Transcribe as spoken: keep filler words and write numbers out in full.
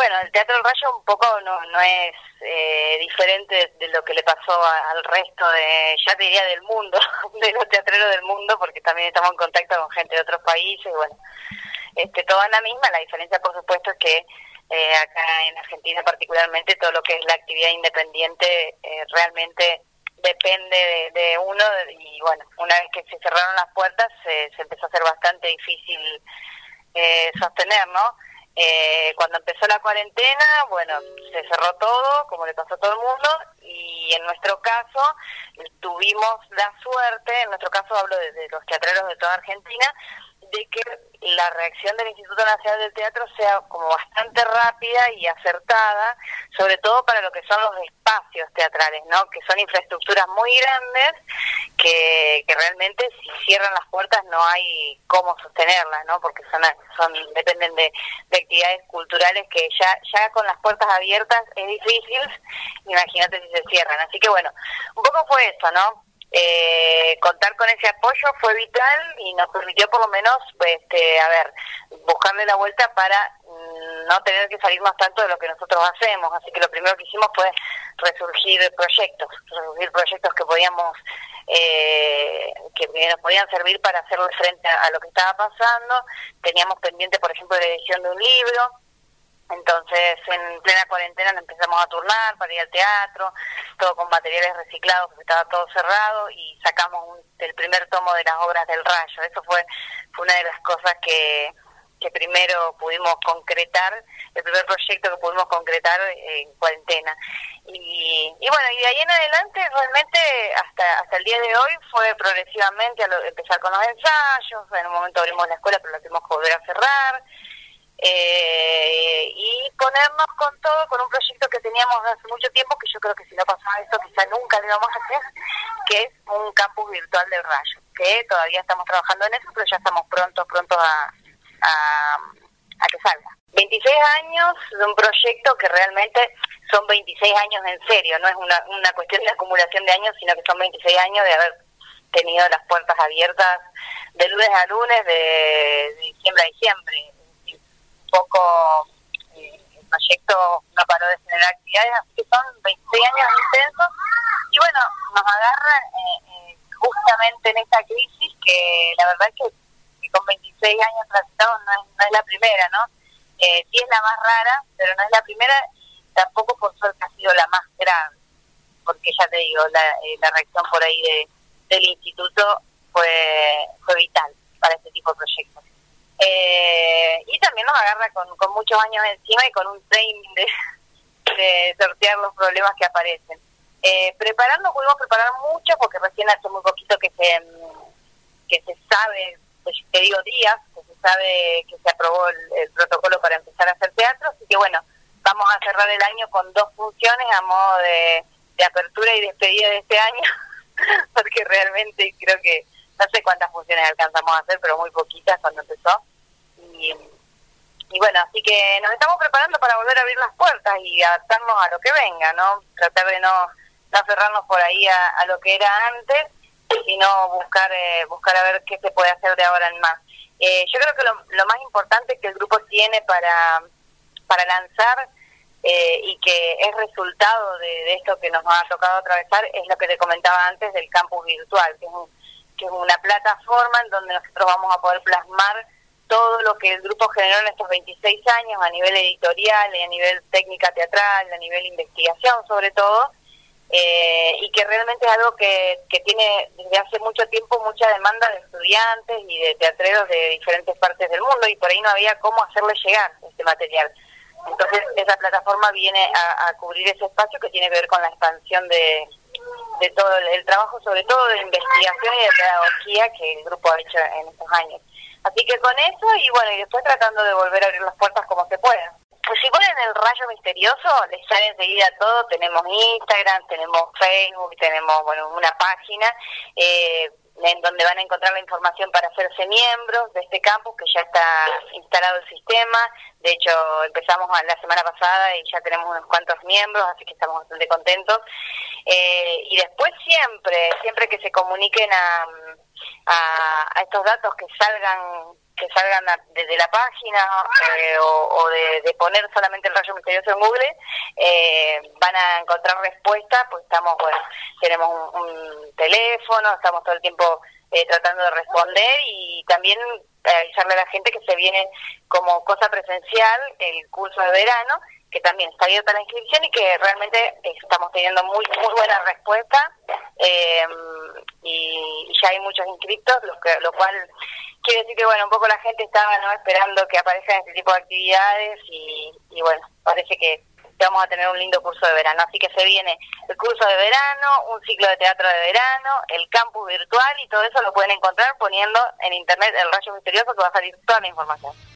bueno, el Teatro del Rayo un poco no, no es eh, diferente de, de lo que le pasó a, al resto de, ya te diría del mundo, de los teatreros del mundo, porque también estamos en contacto con gente de otros países, bueno, este, todo es la misma. La diferencia, por supuesto, es que eh, acá en Argentina particularmente todo lo que es la actividad independiente eh, realmente depende de, de uno, y bueno, una vez que se cerraron las puertas se, se empezó a hacer bastante difícil eh, sostener, ¿no? Eh, cuando empezó la cuarentena, bueno, se cerró todo, como le pasó a todo el mundo, y en nuestro caso tuvimos la suerte, en nuestro caso hablo de, de los teatreros de toda Argentina, de que la reacción del Instituto Nacional del Teatro sea como bastante rápida y acertada, sobre todo para lo que son los espacios teatrales, ¿no? Que son infraestructuras muy grandes, que, que realmente si cierran las puertas no hay cómo sostenerlas, ¿no? Porque son, son dependen de, de actividades culturales que ya, ya con las puertas abiertas es difícil, imagínate si se cierran. Así que bueno, un poco fue eso, ¿no? Eh, contar con ese apoyo fue vital y nos permitió por lo menos, pues, este, a ver, buscarle la vuelta para mm, no tener que salirnos tanto de lo que nosotros hacemos. Así que lo primero que hicimos fue resurgir proyectos, resurgir proyectos que podíamos, eh, que nos podían servir para hacerle frente a, a lo que estaba pasando. Teníamos pendiente, por ejemplo, la edición de un libro. Entonces, en plena cuarentena nos empezamos a turnar para ir al teatro, todo con materiales reciclados, porque estaba todo cerrado, y sacamos un, el primer tomo de las obras del Rayo. Eso fue, fue una de las cosas que, que primero pudimos concretar, el primer proyecto que pudimos concretar en cuarentena. Y, y bueno, y de ahí en adelante, realmente, hasta hasta el día de hoy, fue progresivamente a lo, empezar con los ensayos. En un momento abrimos la escuela, pero la tuvimos que volver a cerrar. Eh, y ponernos con todo, con un proyecto que teníamos hace mucho tiempo, que yo creo que si no pasaba esto quizá nunca lo íbamos a hacer, que es un campus virtual del Rayo, que todavía estamos trabajando en eso, pero ya estamos pronto, pronto a, a, a que salga. veintiséis años de un proyecto que realmente son veintiséis años en serio, no es una, una cuestión de acumulación de años, sino que son veintiséis años de haber tenido las puertas abiertas de lunes a lunes, de, de diciembre a diciembre. Poco eh, el proyecto no paró de generar actividades, así que son veintiséis años intensos, y bueno, nos agarra eh, eh, justamente en esta crisis que la verdad es que, que con veintiséis años transitados no es, no es la primera, ¿no? Eh, sí es la más rara, pero no es la primera, tampoco por suerte ha sido la más grande, porque ya te digo, la, eh, la reacción por ahí de, del instituto fue, fue vital para este tipo de proyectos. Eh, y también nos agarra con, con muchos años encima y con un training de, de sortear los problemas que aparecen. Eh, prepararnos, pudimos preparar mucho, porque recién hace muy poquito que se que se sabe, te digo días, que se sabe que se aprobó el, el protocolo para empezar a hacer teatro, así que bueno, vamos a cerrar el año con dos funciones a modo de, de apertura y despedida de este año, porque realmente creo que no sé cuántas funciones alcanzamos a hacer, pero muy poquitas cuando empezó. Y, y bueno, así que nos estamos preparando para volver a abrir las puertas y adaptarnos a lo que venga, ¿no? Tratar de no, no cerrarnos por ahí a, a lo que era antes, sino buscar eh, buscar a ver qué se puede hacer de ahora en más. Eh, yo creo que lo, lo más importante que el grupo tiene para, para lanzar eh, y que es resultado de, de esto que nos ha tocado atravesar es lo que te comentaba antes del campus virtual, que es, un, que es una plataforma en donde nosotros vamos a poder plasmar todo lo que el grupo generó en estos veintiséis años a nivel editorial, a nivel técnica teatral, a nivel investigación sobre todo, eh, y que realmente es algo que, que tiene desde hace mucho tiempo mucha demanda de estudiantes y de teatreros de diferentes partes del mundo, y por ahí no había cómo hacerle llegar este material. Entonces esa plataforma viene a, a cubrir ese espacio que tiene que ver con la expansión de, de todo el, el trabajo, sobre todo de investigación y de pedagogía que el grupo ha hecho en estos años. Así que con eso, y bueno, y después tratando de volver a abrir las puertas como se pueda. Pues si ponen el Rayo Misterioso, les sale enseguida todo. Tenemos Instagram, tenemos Facebook, tenemos, bueno, una página eh, en donde van a encontrar la información para hacerse miembros de este campus, que ya está instalado el sistema. De hecho, empezamos la semana pasada y ya tenemos unos cuantos miembros, así que estamos bastante contentos. Eh, y después siempre, siempre que se comuniquen a, a, a estos datos que salgan que salgan a, desde la página eh, o, o de, de poner solamente el Rayo Misterioso en Google, eh, van a encontrar respuesta, pues estamos, bueno, tenemos un, un teléfono, estamos todo el tiempo eh, tratando de responder y también avisarle a la gente que se viene como cosa presencial el curso de verano, que también está abierta la inscripción y que realmente estamos teniendo muy muy buena respuesta eh, y, y ya hay muchos inscritos, lo, que, lo cual quiere decir que bueno, un poco la gente estaba no esperando que aparezcan este tipo de actividades y, y bueno, parece que vamos a tener un lindo curso de verano, así que se viene el curso de verano, un ciclo de teatro de verano, el campus virtual y todo eso lo pueden encontrar poniendo en internet el Rayo Misterioso, que va a salir toda la información.